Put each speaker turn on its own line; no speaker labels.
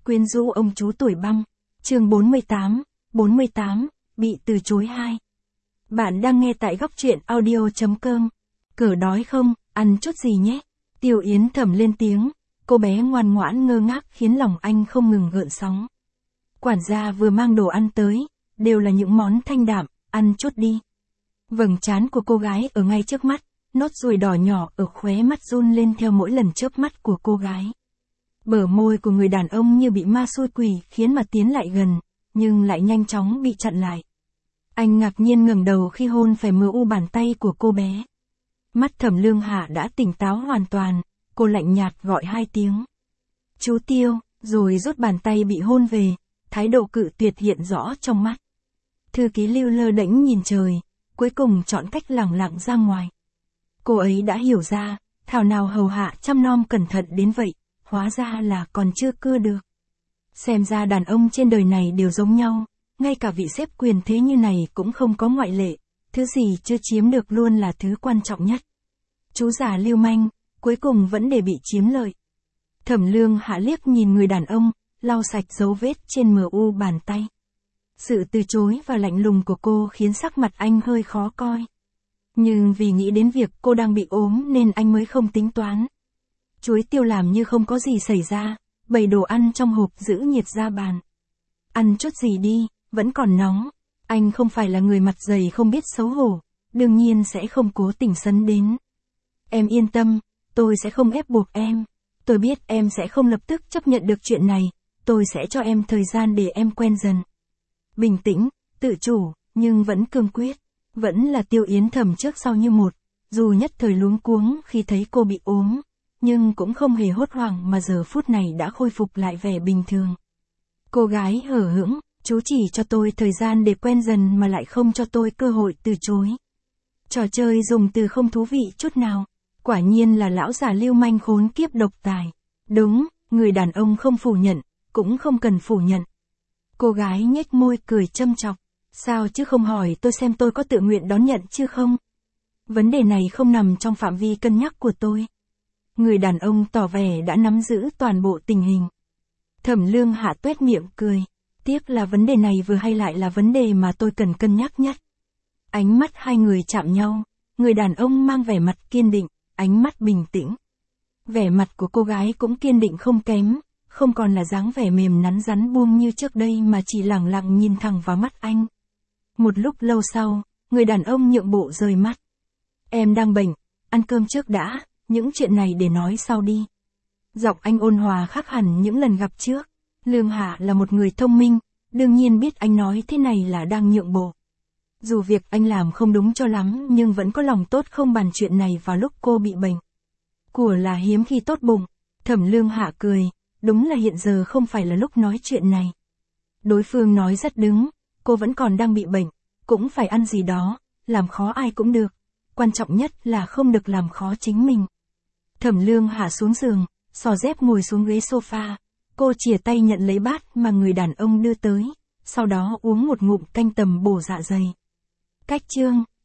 Quyến rũ ông chú tuổi băng. Chương 48, bị từ chối 2. Bạn đang nghe tại góc truyện audio.com. Cờ đói không, ăn chút gì nhé. Tiêu Yến Thẩm lên tiếng, cô bé ngoan ngoãn ngơ ngác khiến lòng anh không ngừng gợn sóng. Quản gia vừa mang đồ ăn tới, đều là những món thanh đạm, ăn chút đi. Vầng trán của cô gái ở ngay trước mắt, nốt ruồi đỏ nhỏ ở khóe mắt run lên theo mỗi lần chớp mắt của cô gái. Bờ môi của người đàn ông như bị ma xui quỷ khiến mà tiến lại gần, nhưng lại nhanh chóng bị chặn lại. Anh ngạc nhiên ngẩng đầu khi hôn phải mờ u bàn tay của cô bé. Mắt Thẩm Lương Hạ đã tỉnh táo hoàn toàn, cô lạnh nhạt gọi 2 tiếng. Chú Tiêu, rồi rút bàn tay bị hôn về, thái độ cự tuyệt hiện rõ trong mắt. Thư ký Lưu lơ đễnh nhìn trời, cuối cùng chọn cách lẳng lặng ra ngoài. Cô ấy đã hiểu ra, thảo nào hầu hạ chăm nom cẩn thận đến vậy, hóa ra là còn chưa cưa được. Xem ra đàn ông trên đời này đều giống nhau, ngay cả vị sếp quyền thế như này cũng không có ngoại lệ, thứ gì chưa chiếm được luôn là thứ quan trọng nhất. Chú già lưu manh, cuối cùng vẫn để bị chiếm lợi. Thẩm Lương Hạ liếc nhìn người đàn ông, lau sạch dấu vết trên mờ u bàn tay. Sự từ chối và lạnh lùng của cô khiến sắc mặt anh hơi khó coi. Nhưng vì nghĩ đến việc cô đang bị ốm nên anh mới không tính toán. Chuối Tiêu làm như không có gì xảy ra, bày đồ ăn trong hộp giữ nhiệt ra bàn. Ăn chút gì đi, vẫn còn nóng. Anh không phải là người mặt dày không biết xấu hổ, đương nhiên sẽ không cố tình sấn đến. Em yên tâm, tôi sẽ không ép buộc em. Tôi biết em sẽ không lập tức chấp nhận được chuyện này, tôi sẽ cho em thời gian để em quen dần. Bình tĩnh, tự chủ, nhưng vẫn cương quyết. Vẫn là Tiêu Yến Thẩm trước sau như một, dù nhất thời luống cuống khi thấy cô bị ốm, nhưng cũng không hề hốt hoảng mà giờ phút này đã khôi phục lại vẻ bình thường. Cô gái hở hững, chú chỉ cho tôi thời gian để quen dần mà lại không cho tôi cơ hội từ chối. Trò chơi dùng từ không thú vị chút nào, quả nhiên là lão già lưu manh khốn kiếp độc tài. Đúng, người đàn ông không phủ nhận, cũng không cần phủ nhận. Cô gái nhếch môi cười châm chọc, sao chứ không hỏi tôi xem tôi có tự nguyện đón nhận chứ không? Vấn đề này không nằm trong phạm vi cân nhắc của tôi. Người đàn ông tỏ vẻ đã nắm giữ toàn bộ tình hình. Thẩm Lương Hạ tuét miệng cười, tiếc là vấn đề này vừa hay lại là vấn đề mà tôi cần cân nhắc nhất. Ánh mắt hai người chạm nhau, người đàn ông mang vẻ mặt kiên định, ánh mắt bình tĩnh. Vẻ mặt của cô gái cũng kiên định không kém, không còn là dáng vẻ mềm nắn rắn buông như trước đây mà chỉ lẳng lặng nhìn thẳng vào mắt anh. Một lúc lâu sau, người đàn ông nhượng bộ rời mắt. Em đang bệnh, ăn cơm trước đã, những chuyện này để nói sau đi. Giọng anh ôn hòa khác hẳn những lần gặp trước. Lương Hạ là một người thông minh, đương nhiên biết anh nói thế này là đang nhượng bộ. Dù việc anh làm không đúng cho lắm nhưng vẫn có lòng tốt không bàn chuyện này vào lúc cô bị bệnh. Của là hiếm khi tốt bụng. Thẩm Lương Hạ cười, đúng là hiện giờ không phải là lúc nói chuyện này. Đối phương nói rất đúng, cô vẫn còn đang bị bệnh, cũng phải ăn gì đó, làm khó ai cũng được. Quan trọng nhất là không được làm khó chính mình. Thẩm Lương Hạ xuống giường, xò dép ngồi xuống ghế sofa. Cô chìa tay nhận lấy bát mà người đàn ông đưa tới, sau đó uống một ngụm canh tầm bổ dạ dày. Cách chương